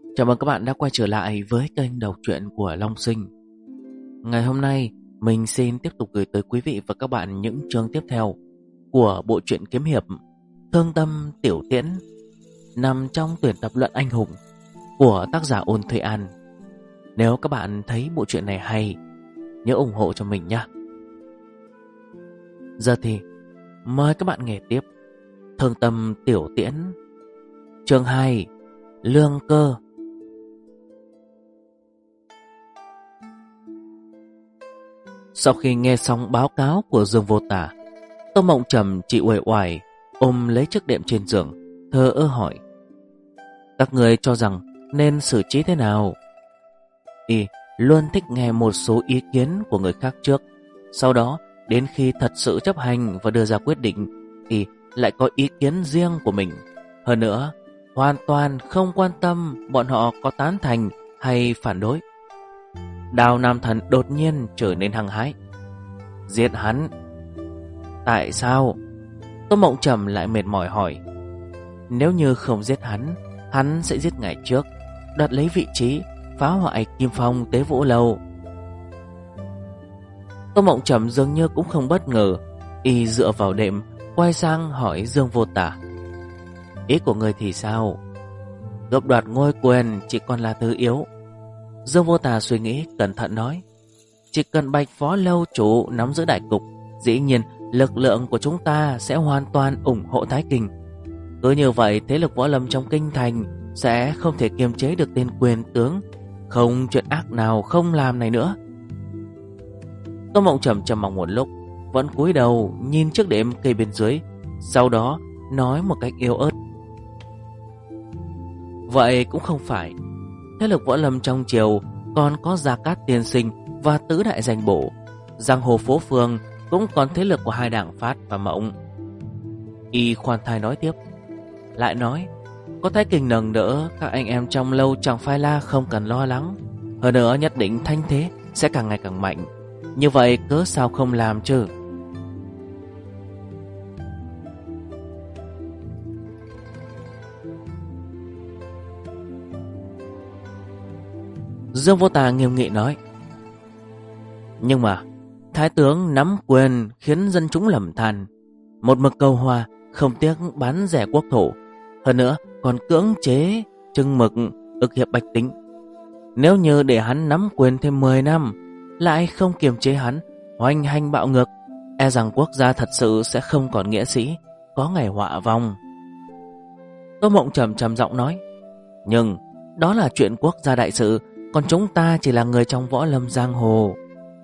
Chào mừng các bạn đã quay trở lại với kênh đọc truyện của Long Sinh. Ngày hôm nay, mình xin tiếp tục gửi tới quý vị và các bạn những chương tiếp theo của bộ truyện kiếm hiệp Thương Tâm Tiểu Tiễn, nằm trong tuyển tập Luận Anh Hùng của tác giả Ôn Thuê An. Nếu các bạn thấy bộ truyện này hay, nhớ ủng hộ cho mình nhé. Giờ thì mời các bạn nghe tiếp Thương Tâm Tiểu Tiễn, chương 2, Lương Cơ. Sau khi nghe xong báo cáo của Dương Vô Tả, Tô Mộng Trầm chỉ uể oải ôm lấy chiếc đệm trên giường, thờ ơ hỏi: các người cho rằng nên xử trí thế nào? Y luôn thích nghe một số ý kiến của người khác trước, sau đó đến khi thật sự chấp hành và đưa ra quyết định thì lại có ý kiến riêng của mình. Hơn nữa, hoàn toàn không quan tâm bọn họ có tán thành hay phản đối. Đào Nam Thần đột nhiên trở nên hăng hái: giết hắn. Tại sao? Tô Mộng Trầm lại mệt mỏi hỏi. Nếu như không giết hắn, hắn sẽ giết ngài trước, đoạt lấy vị trí, phá hoại Kim Phong Tế Vũ Lâu. Tô Mộng Trầm dường như cũng không bất ngờ. Y dựa vào đệm, quay sang hỏi Dương Vô Tả: ý của người thì sao? Cướp đoạt ngôi quyền chỉ còn là thứ yếu. Dương Vô Tả suy nghĩ cẩn thận nói: chỉ cần Bạch Phó Lâu chủ nắm giữ đại cục, dĩ nhiên lực lượng của chúng ta sẽ hoàn toàn ủng hộ Thái Kinh. Cứ như vậy, thế lực võ lâm trong kinh thành sẽ không thể kiềm chế được tên quyền tướng không chuyện ác nào không làm này nữa. Tô Mộng Trầm trầm mặc một lúc, vẫn cúi đầu nhìn chiếc đệm cây bên dưới, sau đó nói một cách yếu ớt: vậy cũng không phải. Thế lực võ lâm trong triều còn có Gia Cát Tiên Sinh và tứ đại danh bổ. Giang hồ phố phường cũng còn thế lực của hai đảng Phát và Mộng. Y khoan thai nói tiếp, lại nói: có Thái Kinh nâng đỡ, các anh em trong lâu chẳng phải là không cần lo lắng. Hơn nữa nhất định thanh thế sẽ càng ngày càng mạnh. Như vậy cớ sao không làm chứ? Dương Vô Tà nghiêm nghị nói: nhưng mà Thái tướng nắm quyền khiến dân chúng lầm than, một mực cầu hòa, không tiếc bán rẻ quốc thổ, hơn nữa còn cưỡng chế trừng mực ức hiếp bách tính. Nếu như để hắn nắm quyền thêm 10 năm, lại không kiềm chế hắn, hoành hành bạo ngược, e rằng quốc gia thật sự sẽ không còn nghĩa sĩ, có ngày họa vong. Tô Mộng Trầm trầm giọng nói: nhưng đó là chuyện quốc gia đại sự, còn chúng ta chỉ là người trong võ lâm giang hồ.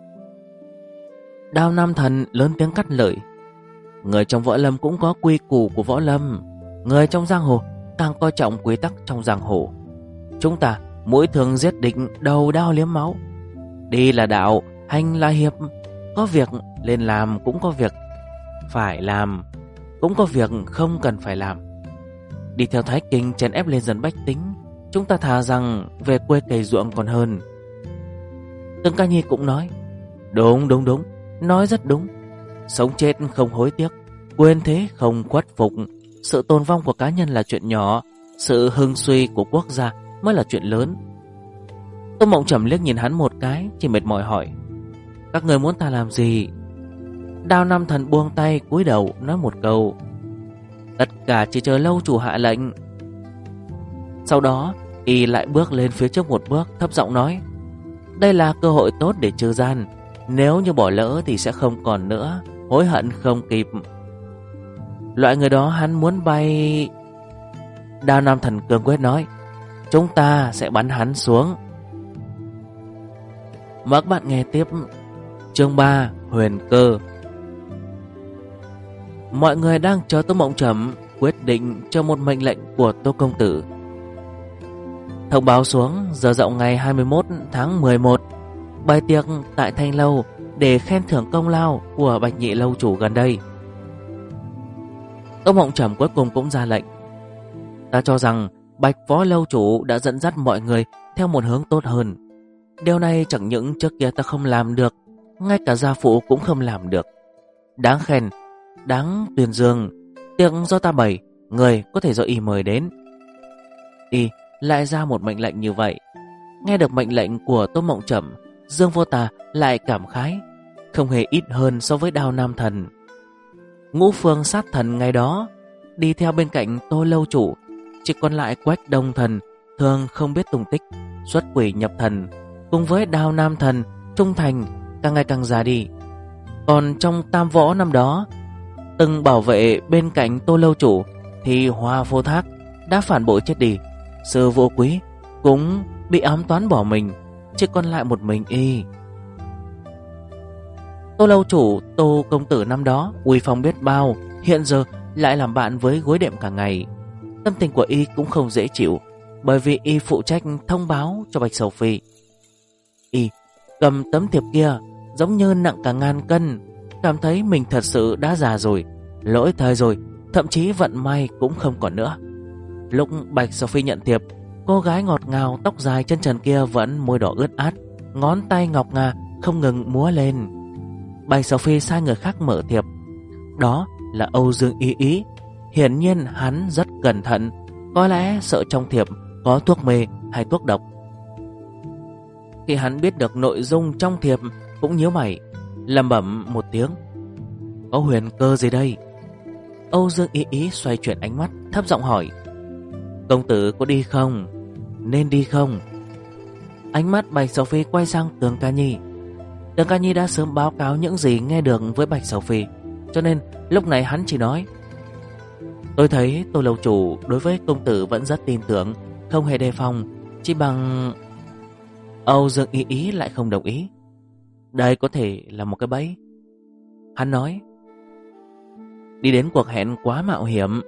Đào Nam Thần lớn tiếng cắt lời: người trong võ lâm cũng có quy củ của võ lâm, người trong giang hồ càng coi trọng quy tắc trong giang hồ. Chúng ta mỗi thường giết địch, đầu đao liếm máu. Đi là đạo, hành là hiệp. Có việc lên làm cũng có việc phải làm, cũng có việc không cần phải làm. Đi theo Thái Kinh chèn ép lên dân bách tính, chúng ta thà rằng về quê cày ruộng còn hơn. Từng Ca Nhi cũng nói: đúng, nói rất đúng. Sống chết không hối tiếc, quyền thế không khuất phục. Sự tồn vong của cá nhân là chuyện nhỏ, sự hưng suy của quốc gia mới là chuyện lớn. Tô Mộng Trầm liếc nhìn hắn một cái, chỉ mệt mỏi hỏi: các người muốn ta làm gì? Đào Nam Thần buông tay cúi đầu nói một câu: tất cả chỉ chờ lâu chủ hạ lệnh. Sau đó y lại bước lên phía trước một bước, thấp giọng nói: đây là cơ hội tốt để trừ gian, nếu như bỏ lỡ thì sẽ không còn nữa, hối hận không kịp. Loại người đó hắn muốn bay. Đào Nam Thần cương quyết nói: chúng ta sẽ bắn hắn xuống. Mời các bạn nghe tiếp chương 3, Huyền Cơ. Mọi người đang chờ Tô Mộng Trầm quyết định cho một mệnh lệnh của Tô Công Tử. Thông báo xuống giờ dậu ngày 21 tháng 11, bày tiệc tại Thanh Lâu để khen thưởng công lao của Bạch Nhị lâu chủ gần đây. Tô Mộng Trầm cuối cùng cũng ra lệnh: ta cho rằng Bạch Phó lâu chủ đã dẫn dắt mọi người theo một hướng tốt hơn. Điều này chẳng những trước kia ta không làm được, ngay cả gia phụ cũng không làm được. Đáng khen, đáng tuyên dương. Tiệc do ta bày, người có thể do y mời đến. Y lại ra một mệnh lệnh như vậy. Nghe được mệnh lệnh của Tô Mộng Trầm, Dương Vô Tà lại cảm khái, không hề ít hơn so với Đao Nam Thần. Ngũ Phương Sát Thần ngày đó đi theo bên cạnh Tô Lâu Chủ, chỉ còn lại Quách Đông Thần thường không biết tung tích, xuất quỷ nhập thần, cùng với Đao Nam Thần trung thành càng ngày càng già đi. Còn trong Tam Võ năm đó, từng bảo vệ bên cạnh Tô Lâu Chủ thì Hoa Vô Thác đã phản bội chết đi, Sư Vô Quý cũng bị ám toán bỏ mình, chỉ còn lại một mình y. Tô Lâu Chủ, Tô công tử năm đó uy phong biết bao, hiện giờ lại làm bạn với gối đệm cả ngày. Tâm tình của y cũng không dễ chịu, bởi vì y phụ trách thông báo cho Bạch Sầu Phi. Y cầm tấm thiệp kia giống như nặng cả ngàn cân, cảm thấy mình thật sự đã già rồi, lỗi thời rồi, thậm chí vận may cũng không còn nữa. Lúc Bạch Sầu Phi nhận thiệp, cô gái ngọt ngào tóc dài chân trần kia vẫn môi đỏ ướt át, ngón tay ngọc ngà không ngừng múa lên. Bạch Sầu Phi sai người khác mở thiệp. Đó là Âu Dương Ý Ý. Hiển nhiên hắn rất cẩn thận, có lẽ sợ trong thiệp có thuốc mê hay thuốc độc. Khi hắn biết được nội dung trong thiệp cũng nhíu mày, lẩm bẩm một tiếng, có huyền cơ gì đây? Âu Dương Ý Ý xoay chuyển ánh mắt, thấp giọng hỏi, công tử có đi không? Nên đi không? Ánh mắt Bạch Sầu Phi quay sang Tường Ca Nhi. Tường Ca Nhi đã sớm báo cáo những gì nghe được với Bạch Sầu Phi, cho nên lúc này hắn chỉ nói, tôi thấy Tô Lâu Chủ đối với công tử vẫn rất tin tưởng, không hề đề phòng, chỉ bằng... Âu Dương Ý Ý lại không đồng ý. Đây có thể là một cái bẫy. Hắn nói, đi đến cuộc hẹn quá mạo hiểm.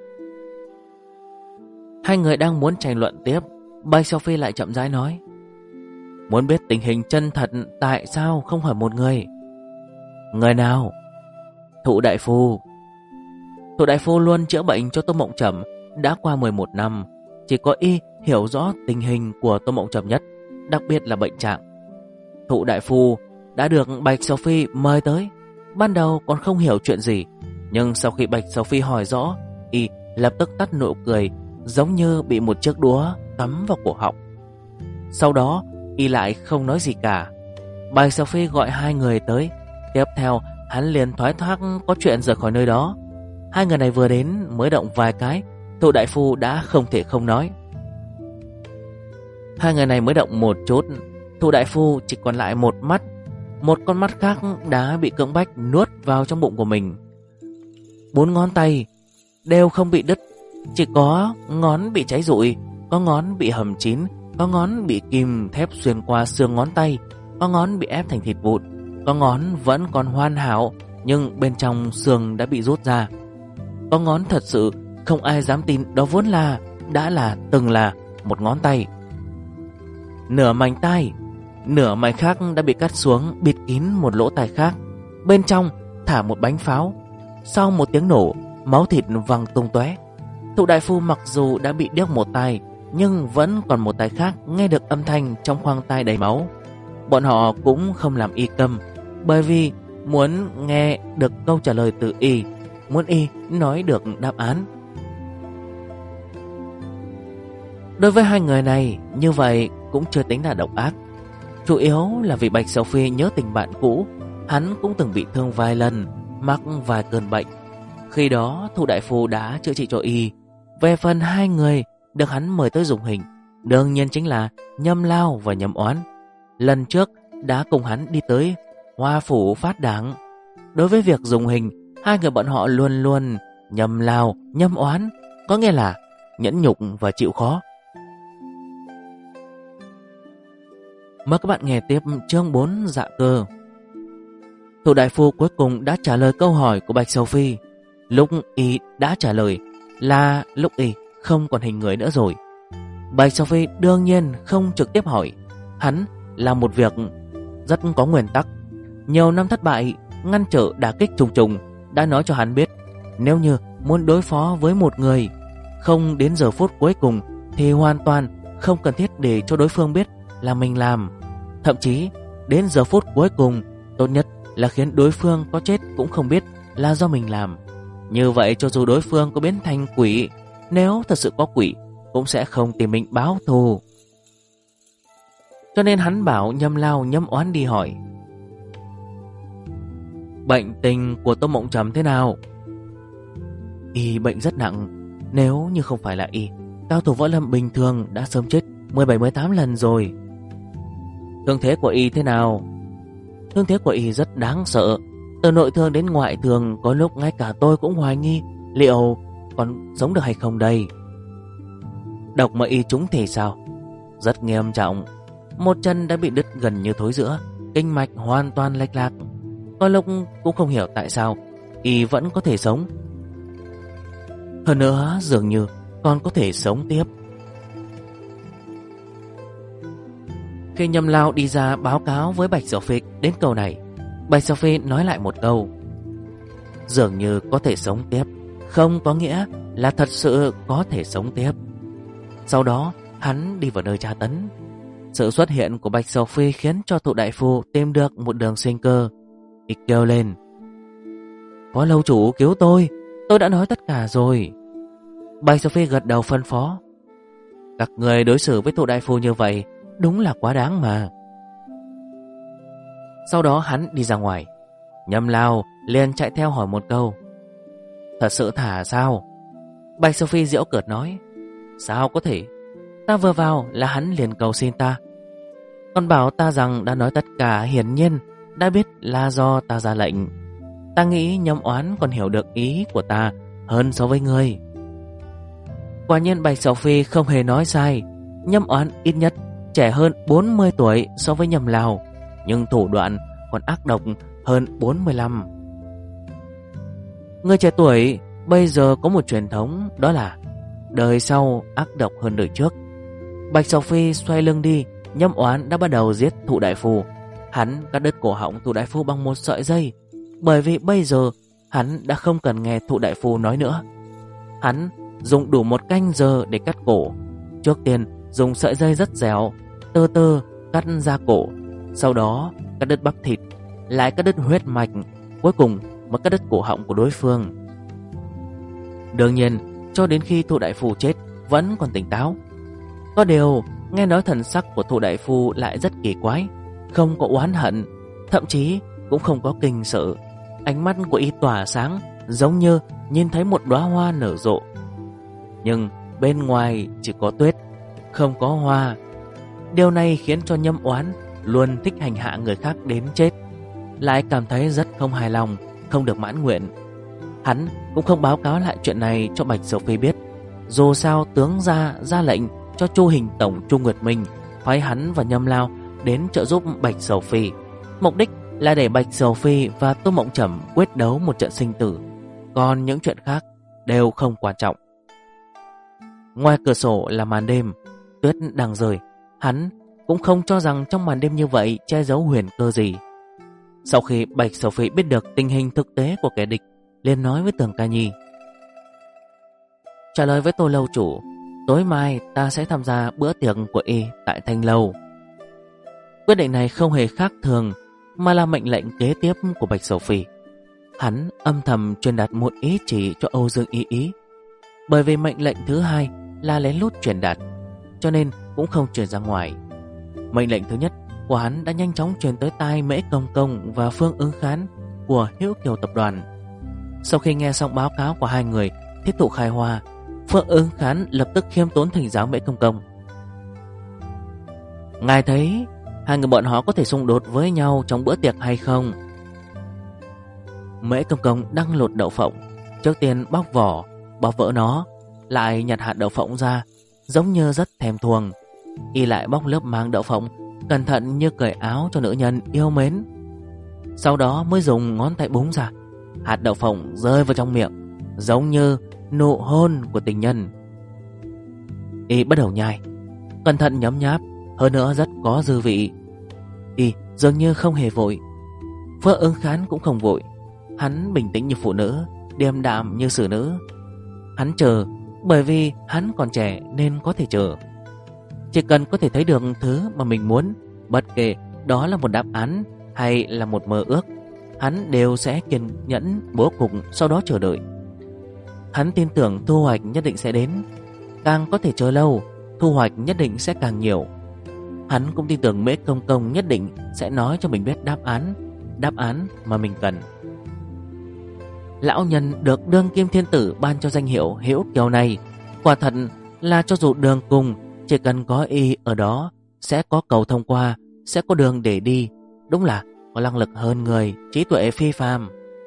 Hai người đang muốn tranh luận tiếp, Bạch Sầu Phi lại chậm rãi nói, muốn biết tình hình chân thật tại sao không hỏi một người? Người nào? Thụ Đại Phu. Thụ Đại Phu luôn chữa bệnh cho Tô Mộng Trầm, đã qua 11 năm, chỉ có y hiểu rõ tình hình của Tô Mộng Trầm nhất, đặc biệt là bệnh trạng. Thụ Đại Phu đã được Bạch Sầu Phi mời tới, ban đầu còn không hiểu chuyện gì, nhưng sau khi Bạch Sầu Phi hỏi rõ, y lập tức tắt nụ cười, giống như bị một chiếc đũa cắm vào cổ họng. Sau đó y lại không nói gì cả. Bạch Sầu Phi gọi hai người tới, tiếp theo hắn liền thoái thác có chuyện rời khỏi nơi đó. Hai người này vừa đến mới động vài cái, Thụ Đại Phu đã không thể không nói. Hai người này mới động một chút, Thụ Đại Phu chỉ còn lại một mắt, một con mắt khác đã bị cưỡng bách nuốt vào trong bụng của mình. 4 ngón tay đều không bị đứt, chỉ có ngón bị cháy rụi, có ngón bị hầm chín, có ngón bị kim thép xuyên qua xương ngón tay, có ngón bị ép thành thịt vụn, có ngón vẫn còn hoàn hảo nhưng bên trong xương đã bị rút ra. Có ngón thật sự không ai dám tin đó vốn là từng là một ngón tay. Nửa mảnh tai, nửa mảnh khác đã bị cắt xuống bịt kín một lỗ tai khác, bên trong thả một bánh pháo. Sau một tiếng nổ, máu thịt văng tung tóe. Thụ Đại Phu mặc dù đã bị điếc một tai, nhưng vẫn còn một tai khác nghe được âm thanh trong khoang tai đầy máu. Bọn họ cũng không làm y câm, bởi vì muốn nghe được câu trả lời từ y, muốn y nói được đáp án. Đối với hai người này, như vậy cũng chưa tính là độc ác. Chủ yếu là vì Bạch Sầu Phi nhớ tình bạn cũ, hắn cũng từng bị thương vài lần, mắc vài cơn bệnh. Khi đó Thụ Đại Phu đã chữa trị cho y. Về phần hai người được hắn mời tới dùng hình, đương nhiên chính là Nhâm Lao và Nhâm Oán. Lần trước đã cùng hắn đi tới Hoa Phủ phát đảng. Đối với việc dùng hình, hai người bọn họ luôn luôn Nhâm Lao, Nhâm Oán, có nghĩa là nhẫn nhục và chịu khó. Mời các bạn nghe tiếp chương 4 Dạ Cơ. Thụ Đại Phu cuối cùng đã trả lời câu hỏi của Bạch Sầu Phi. Lúc y đã trả lời là lúc y không còn hình người nữa rồi. Bạch Sầu Phi đương nhiên không trực tiếp hỏi. Hắn làm một việc rất có nguyên tắc. Nhiều năm thất bại, ngăn trở đả kích trùng trùng, đã nói cho hắn biết, nếu như muốn đối phó với một người, không đến giờ phút cuối cùng thì hoàn toàn không cần thiết để cho đối phương biết là mình làm. Thậm chí đến giờ phút cuối cùng, tốt nhất là khiến đối phương có chết cũng không biết là do mình làm. Như vậy cho dù đối phương có biến thành quỷ, nếu thật sự có quỷ, cũng sẽ không tìm mình báo thù. Cho nên hắn bảo Nhâm Lao Nhâm Oán đi hỏi: bệnh tình của Tô Mộng Trầm thế nào? Y bệnh rất nặng. Nếu như không phải là y, cao thủ võ lâm bình thường đã sớm chết 17-18 lần rồi. Thương thế của y thế nào? Thương thế của y rất đáng sợ. Từ nội thương đến ngoại thương, có lúc ngay cả tôi cũng hoài nghi liệu còn sống được hay không đây. Độc mà y trúng thì sao? Rất nghiêm trọng. Một chân đã bị đứt gần như thối giữa, kinh mạch hoàn toàn lệch lạc. Có lúc cũng không hiểu tại sao y vẫn có thể sống. Hơn nữa dường như còn có thể sống tiếp. Khi Nhâm Lao đi ra báo cáo với Bạch Sở Phi đến câu này, Bạch Sở Phi nói lại một câu: dường như có thể sống tiếp không có nghĩa là thật sự có thể sống tiếp. Sau đó hắn đi vào nơi tra tấn. Sự xuất hiện của Bạch Sở Phi khiến cho Thụ đại phu tìm được một đường sinh cơ. Y kêu lên: Phó lâu chủ cứu tôi đã nói tất cả rồi. Bạch Sở Phi gật đầu phân phó: các người đối xử với Thụ đại phu như vậy đúng là quá đáng mà. Sau đó hắn đi ra ngoài. Nhâm Lao liền chạy theo hỏi một câu: thật sự thả sao? Bạch Sở Phi giễu cợt nói: sao có thể? Ta vừa vào là hắn liền cầu xin ta, còn bảo ta rằng đã nói tất cả, hiển nhiên đã biết là do ta ra lệnh. Ta nghĩ Nhâm Oán còn hiểu được ý của ta hơn so với ngươi. Quả nhiên Bạch Sở Phi không hề nói sai. Nhâm Oán ít nhất trẻ hơn 40 tuổi so với Nhâm Lao, nhưng thủ đoạn còn ác độc hơn 45. Người trẻ tuổi bây giờ có một truyền thống, đó là đời sau ác độc hơn đời trước. Bạch Sở Phi xoay lưng đi. Nhâm Oán đã bắt đầu giết Thụ đại phu. Hắn cắt đứt cổ họng Thụ đại phu bằng một sợi dây, bởi vì bây giờ hắn đã không cần nghe Thụ đại phu nói nữa. Hắn dùng đủ 1 canh giờ để cắt cổ. Trước tiên dùng sợi dây rất dẻo, từ từ cắt ra cổ, sau đó cắt đứt bắp thịt, lại cắt đứt huyết mạch, cuối cùng mới cắt đứt cổ họng của đối phương. Đương nhiên, cho đến khi Thụ đại phu chết vẫn còn tỉnh táo. Có điều nghe nói thần sắc của Thụ đại phu lại rất kỳ quái, không có oán hận, thậm chí cũng không có kinh sợ. Ánh mắt của y tỏa sáng, giống như nhìn thấy một đóa hoa nở rộ. Nhưng bên ngoài chỉ có tuyết, không có hoa. Điều này khiến cho Nhâm Oán luôn thích hành hạ người khác đến chết, lại cảm thấy rất không hài lòng, không được mãn nguyện. Hắn cũng không báo cáo lại chuyện này cho Bạch Sở Phi biết. Dù sao tướng gia ra lệnh cho Chu Hình tổng Chu Nguyệt Minh phái hắn và Nhâm Lao đến trợ giúp Bạch Sở Phi, mục đích là để Bạch Sở Phi và Tô Mộng Trầm quyết đấu một trận sinh tử. Còn những chuyện khác đều không quan trọng. Ngoài cửa sổ là màn đêm, tuyết đang rơi. Hắn cũng không cho rằng trong màn đêm như vậy che giấu huyền cơ gì. Sau khi Bạch Sở Phi biết được tình hình thực tế của kẻ địch, liền nói với Tưởng Ca Nhi: trả lời với Tô lâu chủ, tối mai ta sẽ tham gia bữa tiệc của y tại Thanh Lâu. Quyết định này không hề khác thường, mà là mệnh lệnh kế tiếp của Bạch Sở Phi. Hắn âm thầm truyền đạt một ý chỉ cho Âu Dương Y Ý, bởi vì mệnh lệnh thứ hai là lén lút truyền đạt, cho nên cũng không truyền ra ngoài. Mệnh lệnh thứ nhất của hắn đã nhanh chóng truyền tới tai Mễ Công Công và Phương Ứng Khán của Hữu Kiều tập đoàn. Sau khi nghe xong báo cáo của hai người thiết thụ khai hoa, Phương Ứng Khán lập tức khiêm tốn thỉnh giáo Mễ Công Công: ngài thấy hai người bọn họ có thể xung đột với nhau trong bữa tiệc hay không? Mễ Công Công đang lột đậu phộng, trước tiên bóc vỏ, bóc vỡ nó, lại nhặt hạt đậu phộng ra, giống như rất thèm thuồng. Y lại bóc lớp màng đậu phộng, cẩn thận như cởi áo cho nữ nhân yêu mến. Sau đó mới dùng ngón tay búng ra, hạt đậu phộng rơi vào trong miệng, giống như nụ hôn của tình nhân. Y bắt đầu nhai, cẩn thận nhấm nháp, hơn nữa rất có dư vị. Y dường như không hề vội. Phương Ứng Khán cũng không vội. Hắn bình tĩnh như phụ nữ, điềm đạm như xử nữ. Hắn chờ, bởi vì hắn còn trẻ nên có thể chờ. Chỉ cần có thể thấy được thứ mà mình muốn, bất kể đó là một đáp án hay là một mơ ước, hắn đều sẽ kiên nhẫn bố cục, sau đó chờ đợi. Hắn tin tưởng thu hoạch nhất định sẽ đến. càng có thể chờ lâu, thu hoạch nhất định sẽ càng nhiều. Hắn cũng tin tưởng Mễ Công Công nhất định sẽ nói cho mình biết đáp án mà mình cần. Lão nhân được Đương Kim Thiên Tử ban cho danh hiệu Hữu Kiều này, quả thật là cho dù đường cùng, chỉ cần có y ở đó sẽ có cầu thông qua, sẽ có đường để đi. Đúng là có năng lực hơn người, trí tuệ phi phàm.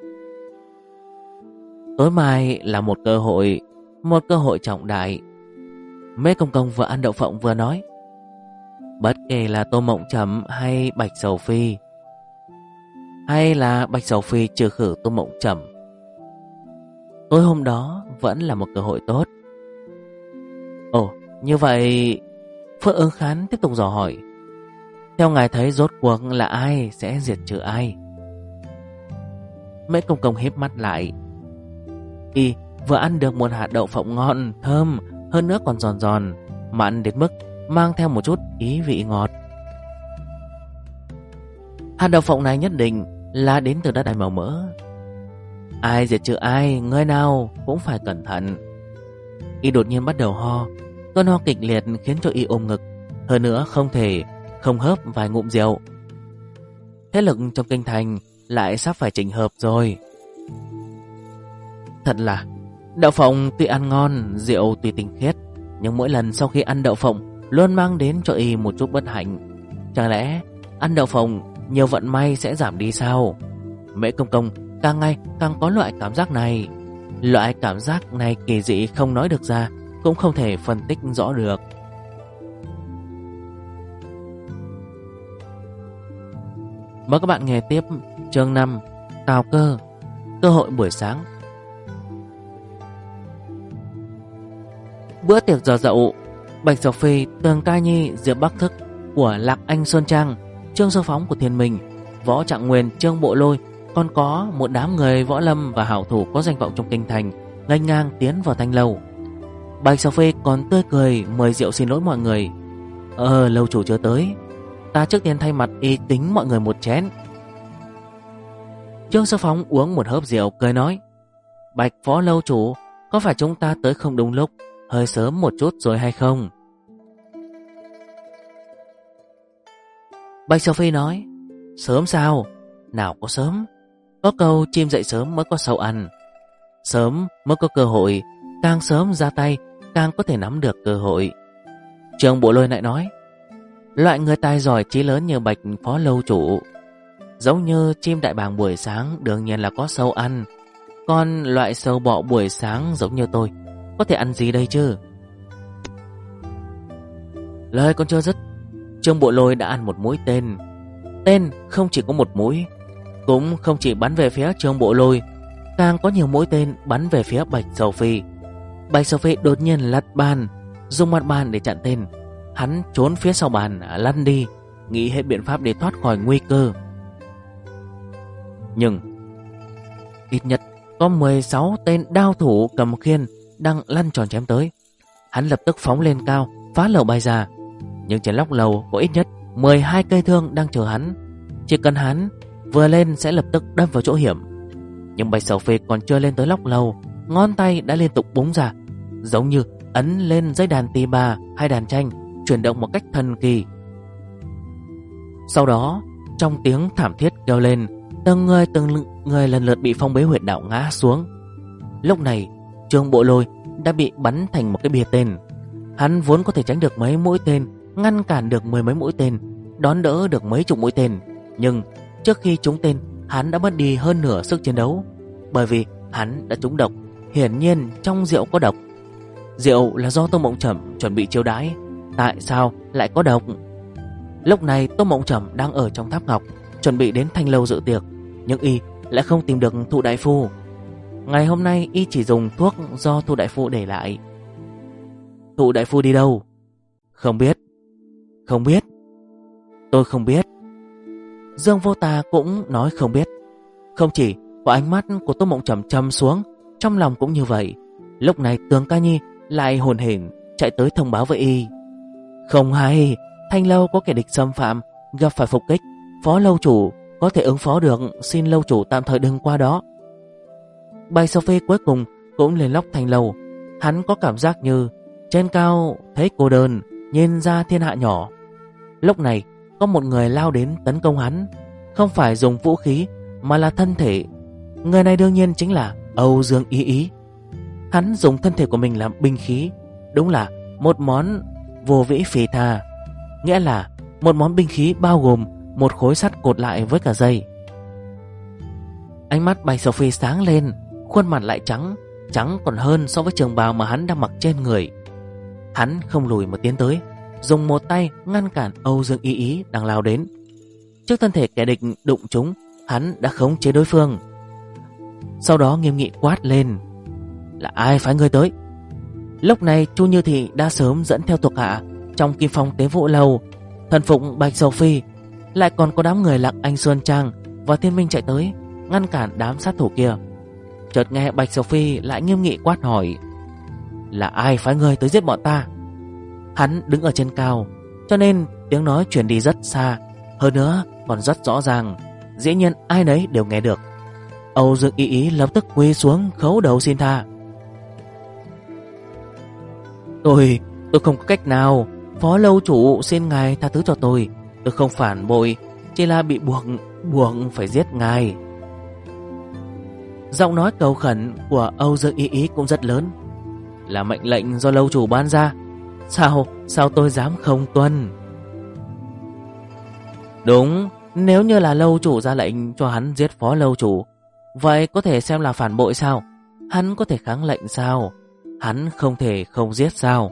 Tối mai là một cơ hội trọng đại. Mễ Công Công vừa ăn đậu phộng vừa nói, bất kể là Tô Mộng Trầm hay Bạch Sầu Phi, hay là Bạch Sầu Phi trừ khử Tô Mộng Trầm, tối hôm đó vẫn là một cơ hội tốt. Ồ, như vậy Phượng Ứng Khán tiếp tục dò hỏi, theo ngài thấy rốt cuộc là ai sẽ diệt trừ ai? Mễ Công Công híp mắt lại. Y vừa ăn được một hạt đậu phộng ngon, thơm, hơn nữa còn giòn giòn, mặn đến mức mang theo một chút ý vị ngọt. Hạt đậu phộng này nhất định là đến từ đất đai màu mỡ. Ai diệt trừ ai, người nào cũng phải cẩn thận. Y đột nhiên bắt đầu ho, cơn ho kịch liệt khiến cho Y ôm ngực, hơn nữa không thể không hớp vài ngụm rượu. Thế lực trong kinh thành lại sắp phải chỉnh hợp rồi. Thật là đậu phộng tuy ăn ngon, rượu tuy tinh khiết, nhưng mỗi lần sau khi ăn đậu phộng luôn mang đến cho Y một chút bất hạnh. Chẳng lẽ ăn đậu phộng nhiều vận may sẽ giảm đi sao? Mễ Công Công càng ngày càng có loại cảm giác này. Loại cảm giác này kỳ dị không nói được ra, cũng không thể phân tích rõ được. Mời các bạn nghe tiếp chương 5, Tào Cơ, cơ hội buổi sáng. Bữa tiệc giờ dậu, Bạch Sầu Phi, Tường Ca Nhi, Diệp Bắc Thức của Lạc Anh Sơn Trang, Trương Sơ Phóng của Thiên Minh, Võ Trạng Nguyên, Trương Bộ Lôi, còn có một đám người võ lâm và hảo thủ có danh vọng trong kinh thành nghênh ngang tiến vào thanh lâu. Bạch Sầu Phi còn tươi cười mời rượu xin lỗi mọi người. Lâu chủ chưa tới, ta trước tiên thay mặt y kính mọi người một chén. Trương Sơ Phóng uống một hớp rượu cười nói, Bạch Phó lâu chủ, có phải chúng ta tới không đúng lúc, hơi sớm một chút rồi hay không? Bạch Sầu Phi nói, sớm sao? Nào có sớm. Có câu chim dậy sớm mới có sâu ăn. Sớm mới có cơ hội, càng sớm ra tay càng có thể nắm được cơ hội. Trương Bộ Lôi lại nói, loại người tài giỏi trí lớn như Bạch Phó lâu chủ, giống như chim đại bàng buổi sáng đương nhiên là có sâu ăn. Còn loại sâu bọ buổi sáng giống như tôi, có thể ăn gì đây chứ? Lời còn chưa dứt, Trương Bộ Lôi đã ăn một mũi tên. Tên không chỉ có một mũi, cũng không chỉ bắn về phía Trương Bộ Lôi, càng có nhiều mũi tên bắn về phía Bạch Sầu Phi. Bạch Sầu Phi đột nhiên lật bàn, dùng mặt bàn để chặn tên. Hắn trốn phía sau bàn lăn đi, nghĩ hết biện pháp để thoát khỏi nguy cơ. Nhưng ít nhất có 16 tên đao thủ cầm khiên đang lăn tròn chém tới. Hắn lập tức phóng lên cao, phá lầu bay ra. Nhưng trên lóc lầu có ít nhất 12 cây thương đang chờ hắn. Chỉ cần hắn vừa lên sẽ lập tức đâm vào chỗ hiểm. Nhưng Bạch Sầu Phi còn chưa lên tới lóc lầu, ngón tay đã liên tục búng ra, giống như ấn lên dây đàn tỳ bà hay đàn tranh, chuyển động một cách thần kỳ. Sau đó, trong tiếng thảm thiết kêu lên, từng người lần lượt bị phong bế huyệt đạo ngã xuống. Lúc này, Trương Bộ Lôi đã bị bắn thành một cái bia tên. Hắn vốn có thể tránh được mấy mũi tên, ngăn cản được mười mấy mũi tên, đón đỡ được mấy chục mũi tên, nhưng trước khi trúng tên, hắn đã mất đi hơn nửa sức chiến đấu, bởi vì hắn đã trúng độc. Hiển nhiên trong rượu có độc. Rượu là do Tô Mộng Trầm chuẩn bị chiêu đãi, tại sao lại có độc? Lúc này Tô Mộng Trầm đang ở trong tháp ngọc, chuẩn bị đến thanh lâu dự tiệc, nhưng y lại không tìm được Thụ đại phu. Ngày hôm nay y chỉ dùng thuốc do Thụ đại phu để lại. Thụ đại phu đi đâu? Không biết. Không biết. Tôi không biết. Dương Vô Tà cũng nói không biết. Không chỉ có ánh mắt của Tô Mộng Trầm trầm xuống, trong lòng cũng như vậy. Lúc này Tường Ca Nhi lại hồn hển chạy tới thông báo với y. Không hay, thanh lâu có kẻ địch xâm phạm, gặp phải phục kích. Phó lâu chủ có thể ứng phó được, xin lâu chủ tạm thời đừng qua đó. Bạch Sầu Phi cuối cùng cũng lên lóc thanh lâu. Hắn có cảm giác như Trên cao thấy cô đơn, nhìn ra thiên hạ nhỏ. Lúc này có một người lao đến tấn công hắn, không phải dùng vũ khí mà là thân thể. Người này đương nhiên chính là Âu Dương Ý Ý. Hắn dùng thân thể của mình làm binh khí, đúng là một món vô vĩ phì tha, nghĩa là một món binh khí bao gồm một khối sắt cột lại với cả dây. Ánh mắt Bạch Sophie sáng lên, khuôn mặt lại trắng, trắng còn hơn so với trường bào mà hắn đang mặc trên người. Hắn không lùi mà tiến tới, dùng một tay ngăn cản Âu Dương Ý Ý đang lao đến. Trước thân thể kẻ địch đụng chúng, hắn đã khống chế đối phương. Sau đó nghiêm nghị quát lên: là ai phái ngươi tới? Lúc này Chu Như Thị đã sớm dẫn theo thuộc hạ trong Kim Phong Tế Vũ Lâu, thần phục Bạch Sophie. Lại còn có đám người Lạc Anh Xuân Trang và Thiên Minh chạy tới ngăn cản đám sát thủ kia. Chợt nghe Bạch Sophie lại nghiêm nghị quát hỏi: là ai phái ngươi tới giết bọn ta? Hắn đứng ở trên cao, cho nên tiếng nói truyền đi rất xa, hơn nữa còn rất rõ ràng, dĩ nhiên ai nấy đều nghe được. Âu Dương Ý Ý lập tức quỳ xuống khấu đầu xin tha: Tôi không có cách nào, Phó lâu chủ xin ngài tha thứ cho tôi không phản bội, chỉ là bị buộc phải giết ngài. Giọng nói cầu khẩn của Âu Dương Ý Ý cũng rất lớn: là mệnh lệnh do lâu chủ ban ra, sao tôi dám không tuân? Đúng, nếu như là lâu chủ ra lệnh cho hắn giết phó lâu chủ, vậy có thể xem là phản bội sao? Hắn có thể kháng lệnh sao? Hắn không thể không giết sao?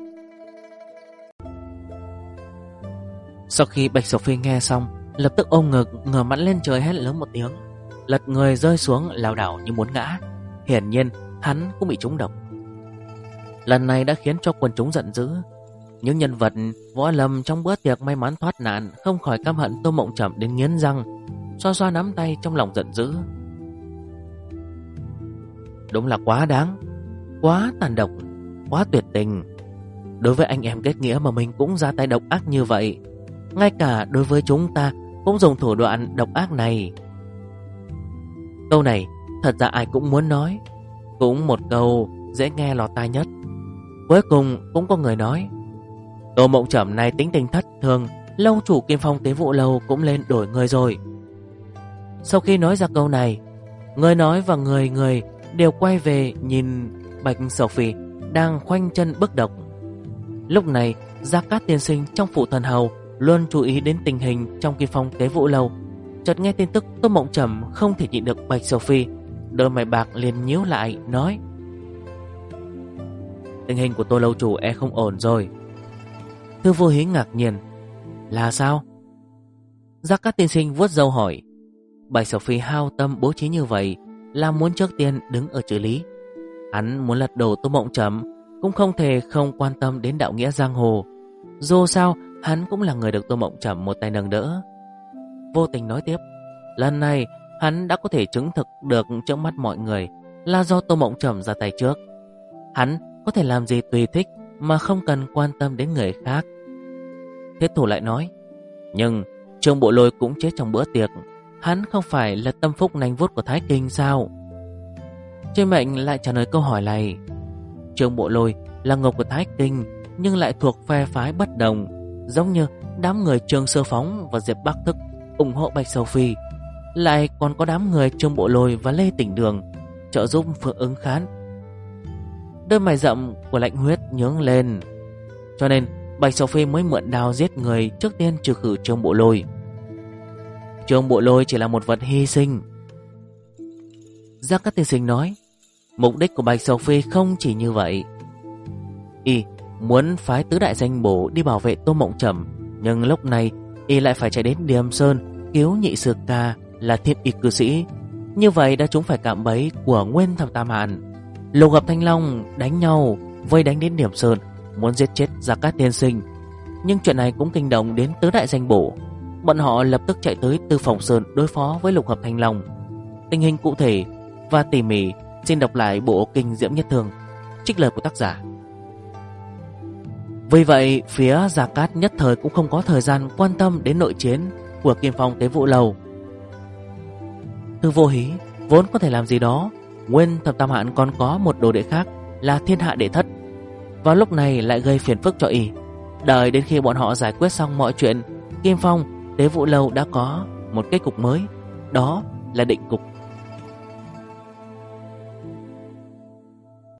Sau khi Bạch Sophie nghe xong, lập tức ôm ngực, ngửa mặt lên trời hét lớn một tiếng, lật người rơi xuống lảo đảo như muốn ngã. Hiển nhiên hắn cũng bị trúng độc. Lần này đã khiến cho quần chúng giận dữ. Những nhân vật võ lâm trong bữa tiệc may mắn thoát nạn không khỏi căm hận Tô Mộng Trầm đến nghiến răng, xoa xoa nắm tay trong lòng giận dữ. Đúng là quá đáng, quá tàn độc, quá tuyệt tình. Đối với anh em kết nghĩa mà mình cũng ra tay độc ác như vậy, ngay cả đối với chúng ta cũng dùng thủ đoạn độc ác này. Câu này thật ra ai cũng muốn nói, cũng một câu dễ nghe lọt tai nhất. Cuối cùng cũng có người nói: Tô Mộng Trầm này tính tình thất thường, lâu chủ Kim Phong Tế Vũ Lâu cũng lên đổi người rồi. Sau khi nói ra câu này, người nói và người đều quay về nhìn Bạch Sophie đang khoanh chân bức độc. Lúc này Gia Cát tiên sinh trong phủ thần hầu luôn chú ý đến tình hình trong Kim Phong Tế Vũ Lâu. Chợt nghe tin tức Tô Mộng Trầm không thể nhịn được Bạch Sophie, đôi mày bạc liền nhíu lại nói: tình hình của Tô lâu chủ không ổn rồi. Thư Vô Hí ngạc nhiên: là sao? Gia Cát tiên sinh vuốt râu hỏi: Bạch Sophie hao tâm bố trí như vậy là muốn trước tiên đứng ở chữ lý. Hắn muốn lật đổ Tô Mộng Trầm cũng không thể không quan tâm đến đạo nghĩa giang hồ. Dù sao hắn cũng là người được Tô Mộng Trầm một tay nâng đỡ. Vô Tình nói tiếp: lần này hắn đã có thể chứng thực được trước mắt mọi người là do Tô Mộng Trầm ra tay trước. Hắn có thể làm gì tùy thích mà không cần quan tâm đến người khác. Thiết Thủ lại nói: nhưng Trương Bộ Lôi cũng chết trong bữa tiệc, hắn không phải là tâm phúc nanh vuốt của Thái Kinh sao? Trương Mệnh lại trả lời câu hỏi này: Trương Bộ Lôi là ngọc của Thái Kinh, nhưng lại thuộc phe phái bất đồng, giống như đám người Trương Sơ Phóng và Diệp Bắc Thức ủng hộ Bạch Sophie, lại còn có đám người Trương Bộ Lôi và Lê Tỉnh Đường trợ giúp Phượng Ứng Khán. Đôi mày rậm của Lạnh Huyết nhướng lên, cho nên Bạch Sophie mới mượn đao giết người trước tiên trừ khử Trương Bộ Lôi. Trương Bộ Lôi chỉ là một vật hy sinh. Gia Cát tiên sinh nói: mục đích của Bạch Sophie không chỉ như vậy. Y muốn phái tứ đại danh bổ đi bảo vệ Tô Mộng Trầm, nhưng lúc này Y lại phải chạy đến Điềm Sơn cứu nhị sư ca là Thiên Y cư sĩ. Như vậy đã trúng phải cạm bẫy của Nguyên Thập Tam Hàn. Lục Hợp Thanh Long đánh nhau vây đánh đến Điềm Sơn, muốn giết chết Gia Cát tiên sinh. Nhưng chuyện này cũng kinh động đến tứ đại danh bổ. Bọn họ lập tức chạy tới Tư Phòng Sơn đối phó với Lục Hợp Thanh Long. Tình hình cụ thể và tỉ mỉ xin đọc lại bộ Kinh Diễm Nhất Thường, trích lời của tác giả. Vì vậy phía Gia Cát nhất thời cũng không có thời gian quan tâm đến nội chiến của Kim Phong Tế Vũ Lâu. Thư Vô Hí vốn có thể làm gì đó. Nguyên Thập Tam Hàn còn có một đồ đệ khác là Thiên Hạ Đệ Thất. vào lúc này lại gây phiền phức cho y. Đợi đến khi bọn họ giải quyết xong mọi chuyện, Kim Phong, Đế Vũ Lâu đã có một kết cục mới, đó là định cục.